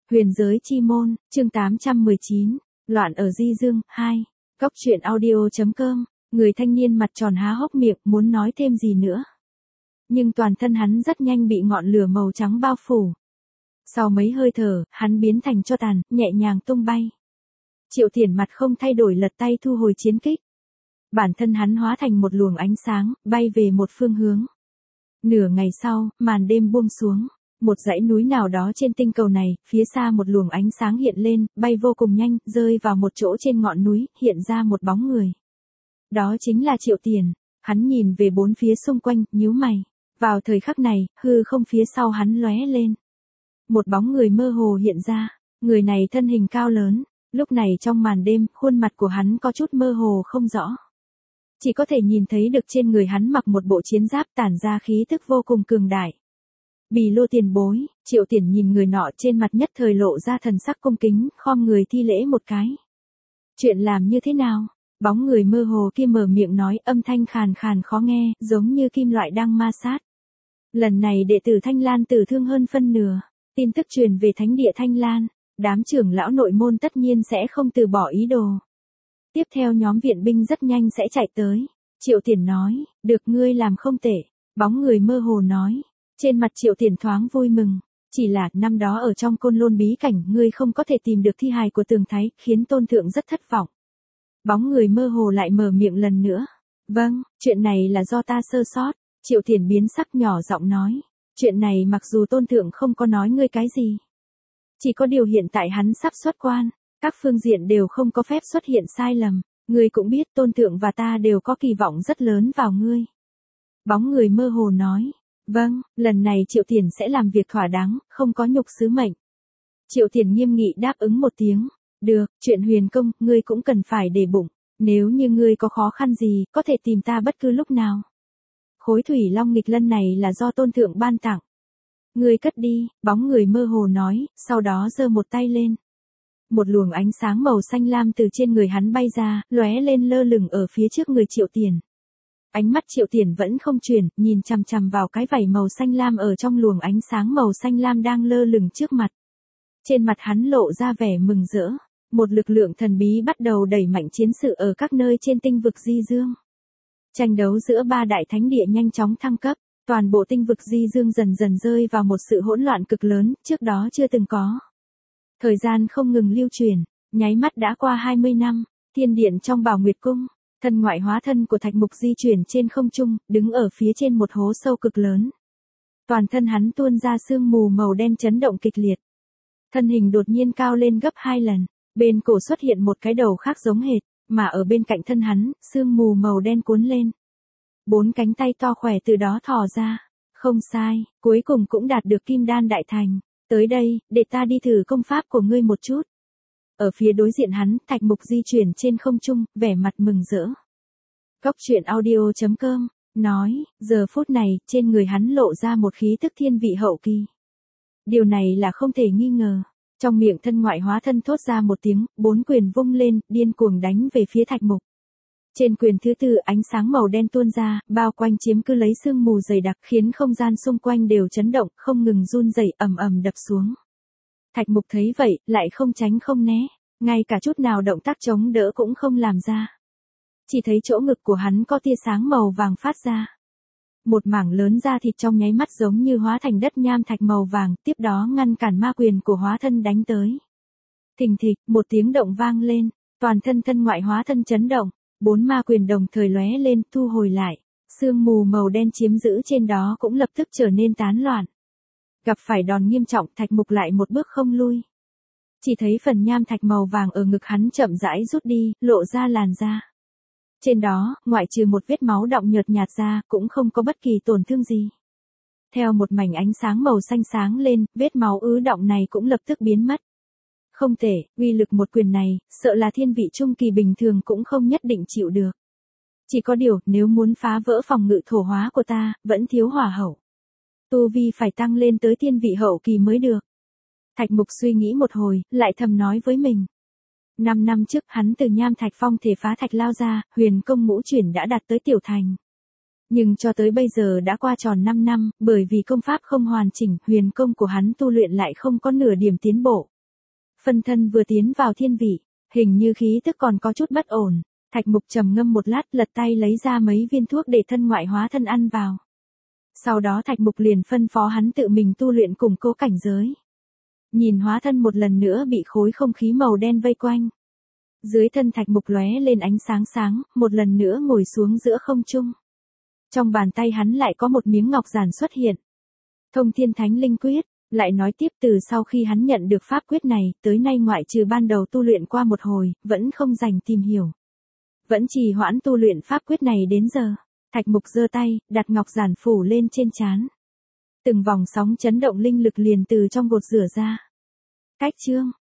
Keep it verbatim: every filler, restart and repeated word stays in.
Huyền giới chi môn, chương tám trăm mười chín, loạn ở Di Dương, hai. Góc truyện audio.com, người thanh niên mặt tròn há hốc miệng muốn nói thêm gì nữa. Nhưng toàn thân hắn rất nhanh bị ngọn lửa màu trắng bao phủ. Sau mấy hơi thở, hắn biến thành tro tàn, nhẹ nhàng tung bay. Triệu Thiển mặt không thay đổi lật tay thu hồi chiến kích. Bản thân hắn hóa thành một luồng ánh sáng, bay về một phương hướng. Nửa ngày sau, màn đêm buông xuống. Một dãy núi nào đó trên tinh cầu này, phía xa một luồng ánh sáng hiện lên, bay vô cùng nhanh, rơi vào một chỗ trên ngọn núi, hiện ra một bóng người. Đó chính là Triệu Thiển. Hắn nhìn về bốn phía xung quanh, nhíu mày. Vào thời khắc này, hư không phía sau hắn lóe lên. Một bóng người mơ hồ hiện ra, người này thân hình cao lớn, lúc này trong màn đêm, khuôn mặt của hắn có chút mơ hồ không rõ. Chỉ có thể nhìn thấy được trên người hắn mặc một bộ chiến giáp tản ra khí tức vô cùng cường đại. Bì Lô tiền bối, Triệu Thiển nhìn người nọ trên mặt nhất thời lộ ra thần sắc cung kính, khom người thi lễ một cái. Chuyện làm như thế nào? Bóng người mơ hồ kia mở miệng nói, âm thanh khàn khàn khó nghe, giống như kim loại đang ma sát. Lần này đệ tử Thanh Lan tử thương hơn phân nửa, tin tức truyền về thánh địa Thanh Lan, đám trưởng lão nội môn tất nhiên sẽ không từ bỏ ý đồ. Tiếp theo nhóm viện binh rất nhanh sẽ chạy tới. Triệu Thiển nói, được ngươi làm không tệ. Bóng người mơ hồ nói. Trên mặt Triệu Thiển thoáng vui mừng. Chỉ là năm đó ở trong Côn Lôn bí cảnh ngươi không có thể tìm được thi hài của Tường Thái, khiến tôn thượng rất thất vọng. Bóng người mơ hồ lại mở miệng lần nữa. Vâng, chuyện này là do ta sơ sót. Triệu Thiển biến sắc nhỏ giọng nói. Chuyện này mặc dù tôn thượng không có nói ngươi cái gì. Chỉ có điều hiện tại hắn sắp xuất quan. Các phương diện đều không có phép xuất hiện sai lầm. Ngươi cũng biết tôn thượng và ta đều có kỳ vọng rất lớn vào ngươi. Bóng người mơ hồ nói. Vâng, lần này Triệu Thiển sẽ làm việc thỏa đáng, không có nhục sứ mệnh. Triệu Thiển nghiêm nghị đáp ứng một tiếng. Được, chuyện huyền công, ngươi cũng cần phải để bụng. Nếu như ngươi có khó khăn gì, có thể tìm ta bất cứ lúc nào. Khối thủy long nghịch lân này là do tôn thượng ban tặng. Ngươi cất đi, bóng người mơ hồ nói, sau đó giơ một tay lên. Một luồng ánh sáng màu xanh lam từ trên người hắn bay ra, lóe lên lơ lửng ở phía trước người Triệu Thiển. Ánh mắt Triệu Thiển vẫn không chuyển, nhìn chằm chằm vào cái vảy màu xanh lam ở trong luồng ánh sáng màu xanh lam đang lơ lửng trước mặt. Trên mặt hắn lộ ra vẻ mừng rỡ. Một lực lượng thần bí bắt đầu đẩy mạnh chiến sự ở các nơi trên tinh vực Di Dương. Tranh đấu giữa ba đại thánh địa nhanh chóng thăng cấp, toàn bộ tinh vực Di Dương dần dần rơi vào một sự hỗn loạn cực lớn, trước đó chưa từng có. Thời gian không ngừng lưu truyền, nháy mắt đã qua hai mươi năm, thiên điện trong Bảo Nguyệt Cung, thân ngoại hóa thân của Thạch Mục di chuyển trên không trung, đứng ở phía trên một hố sâu cực lớn. Toàn thân hắn tuôn ra sương mù màu đen chấn động kịch liệt. Thân hình đột nhiên cao lên gấp hai lần, bên cổ xuất hiện một cái đầu khác giống hệt, mà ở bên cạnh thân hắn, sương mù màu đen cuốn lên. Bốn cánh tay to khỏe từ đó thò ra. Không sai, cuối cùng cũng đạt được kim đan đại thành. Tới đây, để ta đi thử công pháp của ngươi một chút. Ở phía đối diện hắn, Thạch Mục di chuyển trên không trung, vẻ mặt mừng rỡ. Góc truyện audio.com, nói, giờ phút này, trên người hắn lộ ra một khí tức thiên vị hậu kỳ. Điều này là không thể nghi ngờ. Trong miệng thân ngoại hóa thân thốt ra một tiếng, bốn quyền vung lên, điên cuồng đánh về phía Thạch Mục. Trên quyền thứ tư, ánh sáng màu đen tuôn ra, bao quanh chiếm cứ lấy sương mù dày đặc, khiến không gian xung quanh đều chấn động, không ngừng run rẩy, ầm ầm đập xuống. Thạch Mục thấy vậy, lại không tránh không né, ngay cả chút nào động tác chống đỡ cũng không làm ra. Chỉ thấy chỗ ngực của hắn có tia sáng màu vàng phát ra. Một mảng lớn da thịt trong nháy mắt giống như hóa thành đất nham thạch màu vàng, tiếp đó ngăn cản ma quyền của hóa thân đánh tới. Thình thịch, một tiếng động vang lên, toàn thân thân ngoại hóa thân chấn động. Bốn ma quyền đồng thời lóe lên, thu hồi lại. Sương mù màu đen chiếm giữ trên đó cũng lập tức trở nên tán loạn. Gặp phải đòn nghiêm trọng, Thạch Mục lại một bước không lui. Chỉ thấy phần nham thạch màu vàng ở ngực hắn chậm rãi rút đi, lộ ra làn da. Trên đó, ngoại trừ một vết máu đọng nhợt nhạt ra, cũng không có bất kỳ tổn thương gì. Theo một mảnh ánh sáng màu xanh sáng lên, vết máu ứ đọng này cũng lập tức biến mất. Không thể, uy lực một quyền này, sợ là thiên vị trung kỳ bình thường cũng không nhất định chịu được. Chỉ có điều, nếu muốn phá vỡ phòng ngự thổ hóa của ta, vẫn thiếu hỏa hậu. Tu vi phải tăng lên tới thiên vị hậu kỳ mới được. Thạch Mục suy nghĩ một hồi, lại thầm nói với mình. Năm năm trước, hắn từ nham thạch phong thể phá thạch lao ra, huyền công ngũ chuyển đã đạt tới tiểu thành. Nhưng cho tới bây giờ đã qua tròn năm năm, bởi vì công pháp không hoàn chỉnh, huyền công của hắn tu luyện lại không có nửa điểm tiến bộ. Phân thân vừa tiến vào thiên vị, hình như khí tức còn có chút bất ổn. Thạch Mục trầm ngâm một lát, lật tay lấy ra mấy viên thuốc để thân ngoại hóa thân ăn vào. Sau đó Thạch Mục liền phân phó hắn tự mình tu luyện củng cố cảnh giới. Nhìn hóa thân một lần nữa bị khối không khí màu đen vây quanh. Dưới thân Thạch Mục lóe lên ánh sáng sáng, một lần nữa ngồi xuống giữa không trung. Trong bàn tay hắn lại có một miếng ngọc giản xuất hiện. Thông Thiên Thánh Linh Quyết, lại nói tiếp từ sau khi hắn nhận được pháp quyết này, tới nay ngoại trừ ban đầu tu luyện qua một hồi, vẫn không dành tìm hiểu. Vẫn trì hoãn tu luyện pháp quyết này đến giờ. Thạch Mục giơ tay, đặt ngọc giản phủ lên trên trán. Từng vòng sóng chấn động linh lực liền từ trong gột rửa ra. Cách chương